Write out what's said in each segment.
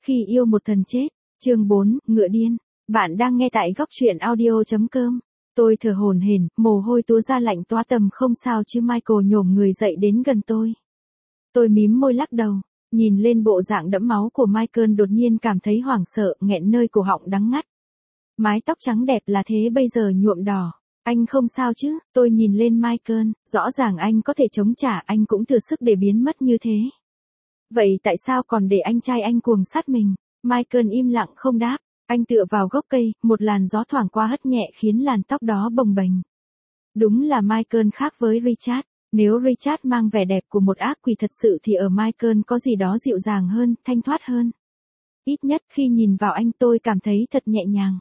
Khi yêu một thần chết, chương 4, ngựa điên. Bạn đang nghe tại góc truyện audio.com. Tôi thở hổn hển, mồ hôi túa ra lạnh toát tầm không sao chứ Michael nhổm người dậy đến gần tôi. Tôi mím môi lắc đầu, nhìn lên bộ dạng đẫm máu của Michael đột nhiên cảm thấy hoảng sợ, nghẹn nơi cổ họng đắng ngắt. Mái tóc trắng đẹp là thế bây giờ nhuộm đỏ. Anh không sao chứ? Tôi nhìn lên Michael, rõ ràng anh có thể chống trả, anh cũng thừa sức để biến mất như thế. Vậy tại sao còn để anh trai anh cuồng sát mình? Michael im lặng không đáp, anh tựa vào gốc cây, một làn gió thoảng qua hất nhẹ khiến làn tóc đó bồng bềnh. Đúng là Michael khác với Richard. Nếu Richard mang vẻ đẹp của một ác quỷ thật sự thì ở Michael có gì đó dịu dàng hơn, thanh thoát hơn. Ít nhất khi nhìn vào anh tôi cảm thấy thật nhẹ nhàng.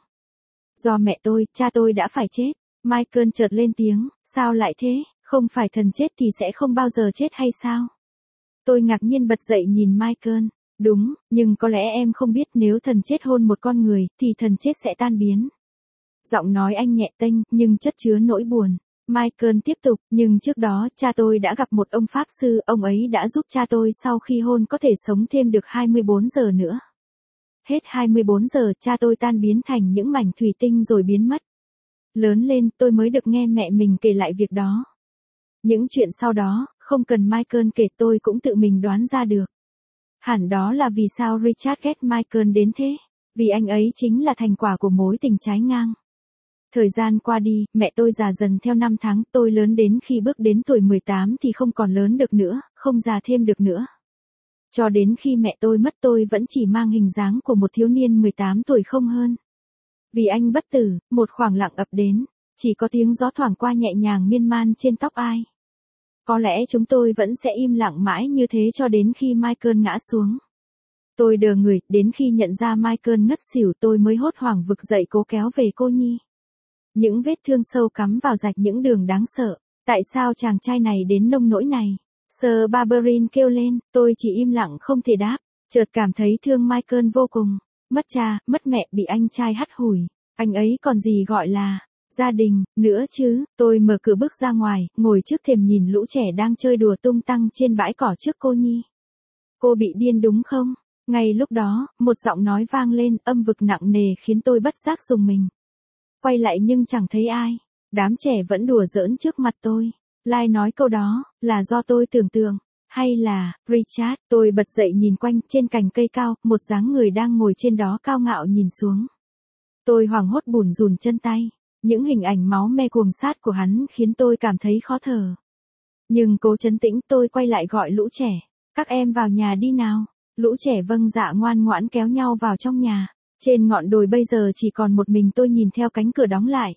Do mẹ tôi, cha tôi đã phải chết. Michael chợt lên tiếng, sao lại thế, không phải thần chết thì sẽ không bao giờ chết hay sao? Tôi ngạc nhiên bật dậy nhìn Michael. Đúng, nhưng có lẽ em không biết nếu thần chết hôn một con người, thì thần chết sẽ tan biến. Giọng nói anh nhẹ tênh, nhưng chất chứa nỗi buồn. Michael tiếp tục, nhưng trước đó, cha tôi đã gặp một ông pháp sư, ông ấy đã giúp cha tôi sau khi hôn có thể sống thêm được 24 giờ nữa. Hết 24 giờ, cha tôi tan biến thành những mảnh thủy tinh rồi biến mất. Lớn lên, tôi mới được nghe mẹ mình kể lại việc đó. Những chuyện sau đó, không cần Michael kể tôi cũng tự mình đoán ra được. Hẳn đó là vì sao Richard ghét Michael đến thế. Vì anh ấy chính là thành quả của mối tình trái ngang. Thời gian qua đi, mẹ tôi già dần theo năm tháng, tôi lớn đến khi bước đến tuổi 18 thì không còn lớn được nữa, không già thêm được nữa. Cho đến khi mẹ tôi mất tôi vẫn chỉ mang hình dáng của một thiếu niên 18 tuổi không hơn. Vì anh bất tử, một khoảng lặng ập đến, chỉ có tiếng gió thoảng qua nhẹ nhàng miên man trên tóc ai. Có lẽ chúng tôi vẫn sẽ im lặng mãi như thế cho đến khi Michael ngã xuống. Tôi đờ người, đến khi nhận ra Michael ngất xỉu tôi mới hốt hoảng vực dậy cố kéo về cô nhi. Những vết thương sâu cắm vào rạch những đường đáng sợ. Tại sao chàng trai này đến nông nỗi này? Sir Barberin kêu lên, tôi chỉ im lặng không thể đáp, chợt cảm thấy thương Michael vô cùng. Mất cha, mất mẹ, bị anh trai hắt hủi. Anh ấy còn gì gọi là gia đình, nữa chứ. Tôi mở cửa bước ra ngoài, ngồi trước thềm nhìn lũ trẻ đang chơi đùa tung tăng trên bãi cỏ trước cô nhi. Cô bị điên đúng không? Ngay lúc đó, một giọng nói vang lên, âm vực nặng nề khiến tôi bất giác rùng mình. Quay lại nhưng chẳng thấy ai. Đám trẻ vẫn đùa giỡn trước mặt tôi. Lai nói câu đó, là do tôi tưởng tượng. Hay là, Richard, tôi bật dậy nhìn quanh, trên cành cây cao, một dáng người đang ngồi trên đó cao ngạo nhìn xuống. Tôi hoảng hốt bủn rủn chân tay. Những hình ảnh máu me cuồng sát của hắn khiến tôi cảm thấy khó thở. Nhưng cố trấn tĩnh tôi quay lại gọi lũ trẻ. Các em vào nhà đi nào. Lũ trẻ vâng dạ ngoan ngoãn kéo nhau vào trong nhà. Trên ngọn đồi bây giờ chỉ còn một mình tôi nhìn theo cánh cửa đóng lại.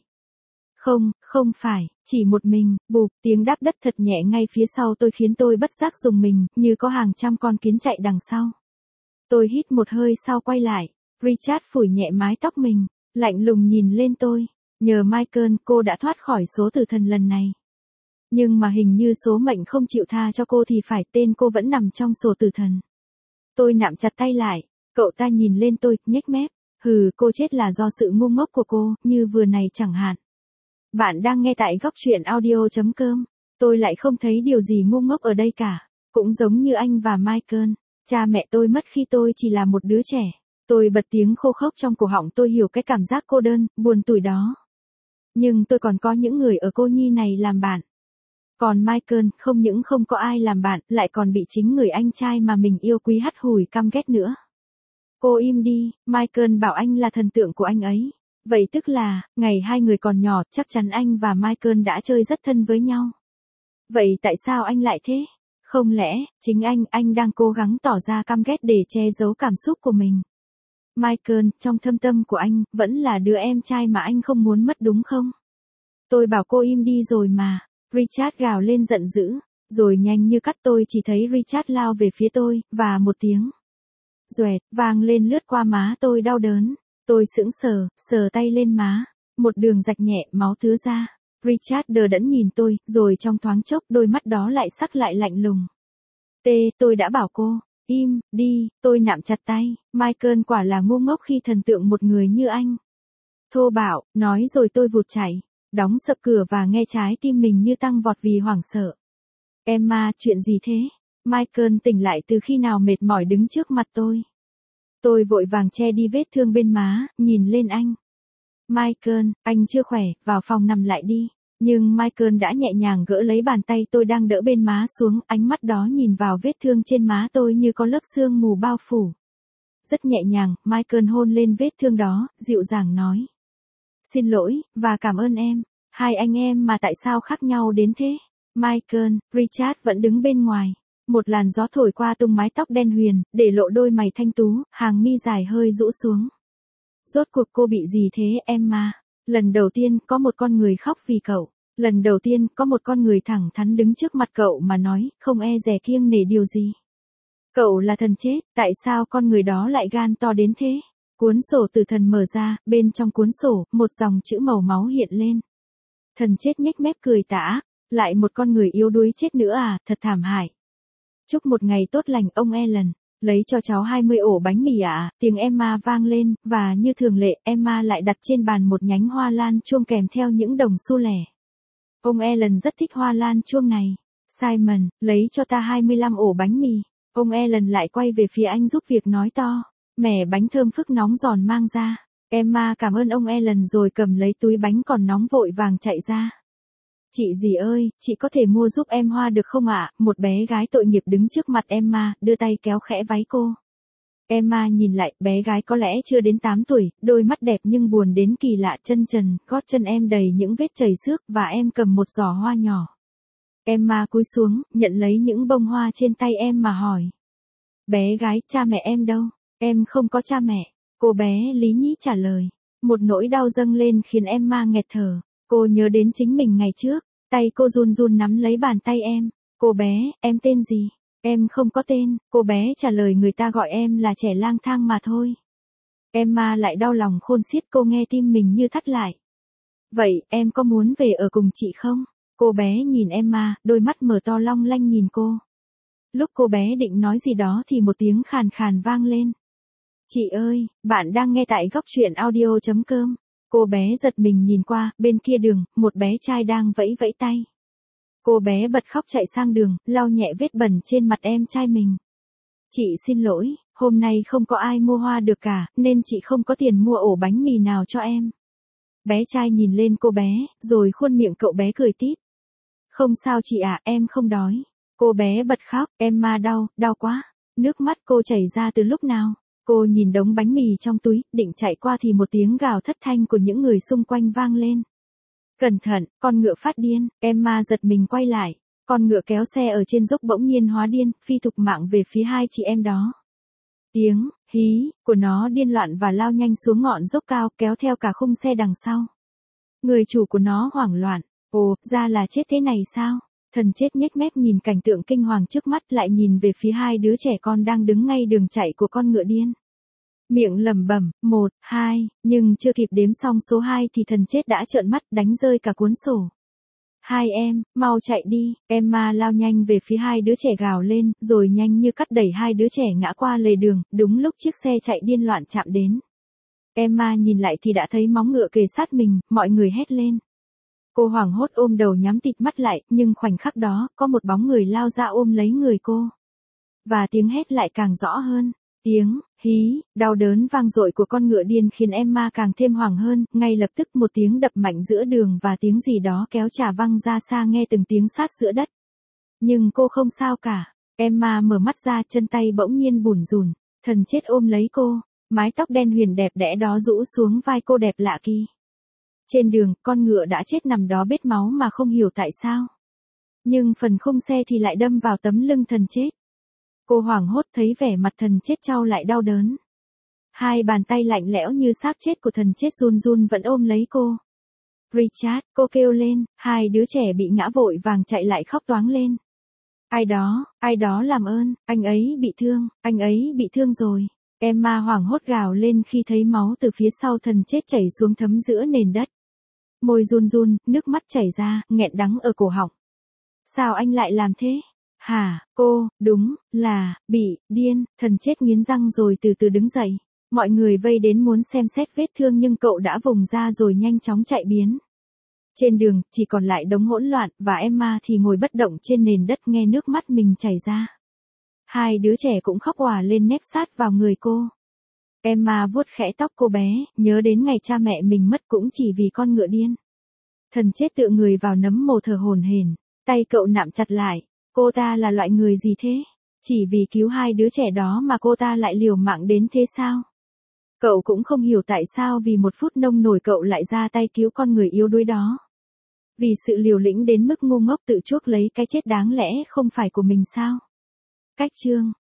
Không phải, chỉ một mình, bụp, tiếng đáp đất thật nhẹ ngay phía sau tôi khiến tôi bất giác rùng mình, như có hàng trăm con kiến chạy đằng sau. Tôi hít một hơi sau quay lại. Richard phủi nhẹ mái tóc mình, lạnh lùng nhìn lên tôi. Nhờ Michael, cô đã thoát khỏi số tử thần lần này. Nhưng mà hình như số mệnh không chịu tha cho cô thì phải, tên cô vẫn nằm trong sổ tử thần. Tôi nắm chặt tay lại, cậu ta nhìn lên tôi, nhếch mép. Hừ, cô chết là do sự ngu ngốc của cô, như vừa này chẳng hạn. Bạn đang nghe tại góc truyện audio.com. Tôi lại không thấy điều gì ngu ngốc ở đây cả. Cũng giống như anh và Michael. Cha mẹ tôi mất khi tôi chỉ là một đứa trẻ. Tôi bật tiếng khô khốc trong cổ họng, tôi hiểu cái cảm giác cô đơn, buồn tủi đó. Nhưng tôi còn có những người ở cô nhi này làm bạn. Còn Michael, không những không có ai làm bạn, lại còn bị chính người anh trai mà mình yêu quý hắt hủi căm ghét nữa. Cô im đi, Michael bảo anh là thần tượng của anh ấy. Vậy tức là, ngày hai người còn nhỏ, chắc chắn anh và Michael đã chơi rất thân với nhau. Vậy tại sao anh lại thế? Không lẽ, chính anh đang cố gắng tỏ ra căm ghét để che giấu cảm xúc của mình? Michael, trong thâm tâm của anh, vẫn là đứa em trai mà anh không muốn mất đúng không? Tôi bảo cô im đi rồi mà. Richard gào lên giận dữ. Rồi nhanh như cắt tôi chỉ thấy Richard lao về phía tôi, và một tiếng doẹt vang lên lướt qua má tôi đau đớn. Tôi sững sờ, sờ tay lên má. Một đường rạch nhẹ, máu tứa ra. Richard đờ đẫn nhìn tôi, rồi trong thoáng chốc đôi mắt đó lại sắc lại lạnh lùng. Tôi đã bảo cô, im, đi, tôi nắm chặt tay. Michael quả là ngu ngốc khi thần tượng một người như anh. Thô bạo, nói rồi tôi vụt chạy. Đóng sập cửa và nghe trái tim mình như tăng vọt vì hoảng sợ. Emma, chuyện gì thế? Michael tỉnh lại từ khi nào mệt mỏi đứng trước mặt tôi. Tôi vội vàng che đi vết thương bên má, nhìn lên anh. Michael, anh chưa khỏe, vào phòng nằm lại đi. Nhưng Michael đã nhẹ nhàng gỡ lấy bàn tay tôi đang đỡ bên má xuống, ánh mắt đó nhìn vào vết thương trên má tôi như có lớp sương mù bao phủ. Rất nhẹ nhàng, Michael hôn lên vết thương đó, dịu dàng nói. Xin lỗi, và cảm ơn em. Hai anh em mà tại sao khác nhau đến thế? Michael, Richard vẫn đứng bên ngoài. Một làn gió thổi qua tung mái tóc đen huyền, để lộ đôi mày thanh tú, hàng mi dài hơi rũ xuống. Rốt cuộc cô bị gì thế Emma? Lần đầu tiên có một con người khóc vì cậu. Lần đầu tiên có một con người thẳng thắn đứng trước mặt cậu mà nói, không e dè kiêng nể điều gì. Cậu là thần chết, tại sao con người đó lại gan to đến thế? Cuốn sổ tử thần mở ra, bên trong cuốn sổ, một dòng chữ màu máu hiện lên. Thần chết nhếch mép cười tà, lại một con người yếu đuối chết nữa à, thật thảm hại. Chúc một ngày tốt lành ông Allen, lấy cho cháu 20 ổ bánh mì ạ, tiếng Emma vang lên, và như thường lệ, Emma lại đặt trên bàn một nhánh hoa lan chuông kèm theo những đồng xu lẻ. Ông Allen rất thích hoa lan chuông này. Simon, lấy cho ta 25 ổ bánh mì. Ông Allen lại quay về phía anh giúp việc nói to. Mẻ bánh thơm phức nóng giòn mang ra. Emma cảm ơn ông Allen rồi cầm lấy túi bánh còn nóng vội vàng chạy ra. Chị dì ơi, chị có thể mua giúp em hoa được không ạ? Một bé gái tội nghiệp đứng trước mặt Emma, đưa tay kéo khẽ váy cô. Emma nhìn lại, bé gái có lẽ chưa đến 8 tuổi, đôi mắt đẹp nhưng buồn đến kỳ lạ, chân trần, gót chân em đầy những vết chảy xước và em cầm một giỏ hoa nhỏ. Emma cúi xuống, nhận lấy những bông hoa trên tay em mà hỏi. Bé gái, cha mẹ em đâu? Em không có cha mẹ. Cô bé lý nhí trả lời. Một nỗi đau dâng lên khiến Emma nghẹt thở. Cô nhớ đến chính mình ngày trước, tay cô run run nắm lấy bàn tay em. Cô bé, em tên gì? Em không có tên, cô bé trả lời người ta gọi em là trẻ lang thang mà thôi. Emma lại đau lòng khôn xiết, cô nghe tim mình như thắt lại. Vậy, em có muốn về ở cùng chị không? Cô bé nhìn Emma, đôi mắt mở to long lanh nhìn cô. Lúc cô bé định nói gì đó thì một tiếng khàn khàn vang lên. Chị ơi, bạn đang nghe tại góc truyện audio.com. Cô bé giật mình nhìn qua, bên kia đường, một bé trai đang vẫy vẫy tay. Cô bé bật khóc chạy sang đường, lau nhẹ vết bẩn trên mặt em trai mình. Chị xin lỗi, hôm nay không có ai mua hoa được cả, nên chị không có tiền mua ổ bánh mì nào cho em. Bé trai nhìn lên cô bé, rồi khuôn miệng cậu bé cười tít. Không sao chị ạ, em không đói. Cô bé bật khóc, Emma đau quá. Nước mắt cô chảy ra từ lúc nào? Cô nhìn đống bánh mì trong túi, định chạy qua thì một tiếng gào thất thanh của những người xung quanh vang lên. Cẩn thận, con ngựa phát điên, Emma giật mình quay lại. Con ngựa kéo xe ở trên dốc bỗng nhiên hóa điên, phi thục mạng về phía hai chị em đó. Tiếng, hí, của nó điên loạn và lao nhanh xuống ngọn dốc cao, kéo theo cả khung xe đằng sau. Người chủ của nó hoảng loạn, ồ, ra là chết thế này sao? Thần chết nhếch mép nhìn cảnh tượng kinh hoàng trước mắt, lại nhìn về phía hai đứa trẻ con đang đứng ngay đường chạy của con ngựa điên. Miệng lẩm bẩm, 1, 2, nhưng chưa kịp đếm xong số 2 thì thần chết đã trợn mắt đánh rơi cả cuốn sổ. Hai em, mau chạy đi, Emma lao nhanh về phía hai đứa trẻ gào lên, rồi nhanh như cắt đẩy hai đứa trẻ ngã qua lề đường, đúng lúc chiếc xe chạy điên loạn chạm đến. Emma nhìn lại thì đã thấy móng ngựa kề sát mình, mọi người hét lên. Cô hoảng hốt ôm đầu nhắm tịt mắt lại, nhưng khoảnh khắc đó, có một bóng người lao ra ôm lấy người cô. Và tiếng hét lại càng rõ hơn. Tiếng, hí, đau đớn vang dội của con ngựa điên khiến Emma càng thêm hoảng hơn, ngay lập tức một tiếng đập mạnh giữa đường và tiếng gì đó kéo trà văng ra xa nghe từng tiếng sát giữa đất. Nhưng cô không sao cả. Emma mở mắt ra, chân tay bỗng nhiên bủn rủn. Thần chết ôm lấy cô, mái tóc đen huyền đẹp đẽ đó rũ xuống vai cô đẹp lạ kỳ. Trên đường, con ngựa đã chết nằm đó bết máu mà không hiểu tại sao. Nhưng phần khung xe thì lại đâm vào tấm lưng thần chết. Cô hoảng hốt thấy vẻ mặt thần chết trao lại đau đớn. Hai bàn tay lạnh lẽo như xác chết của thần chết run run vẫn ôm lấy cô. Richard, cô kêu lên, hai đứa trẻ bị ngã vội vàng chạy lại khóc toáng lên. Ai đó làm ơn, anh ấy bị thương rồi. Emma hoảng hốt gào lên khi thấy máu từ phía sau thần chết chảy xuống thấm giữa nền đất. Môi run run, nước mắt chảy ra, nghẹn đắng ở cổ họng. Sao anh lại làm thế? Hả, cô, đúng, là, bị, điên, thần chết nghiến răng rồi từ từ đứng dậy. Mọi người vây đến muốn xem xét vết thương nhưng cậu đã vùng ra rồi nhanh chóng chạy biến. Trên đường, chỉ còn lại đống hỗn loạn, và Emma thì ngồi bất động trên nền đất nghe nước mắt mình chảy ra. Hai đứa trẻ cũng khóc òa lên nép sát vào người cô. Emma vuốt khẽ tóc cô bé, nhớ đến ngày cha mẹ mình mất cũng chỉ vì con ngựa điên. Thần chết tựa người vào nấm mồ thở hổn hển, tay cậu nắm chặt lại. Cô ta là loại người gì thế? Chỉ vì cứu hai đứa trẻ đó mà cô ta lại liều mạng đến thế sao? Cậu cũng không hiểu tại sao vì một phút nông nổi cậu lại ra tay cứu con người yếu đuối đó. Vì sự liều lĩnh đến mức ngu ngốc tự chuốc lấy cái chết đáng lẽ không phải của mình sao? Cách chương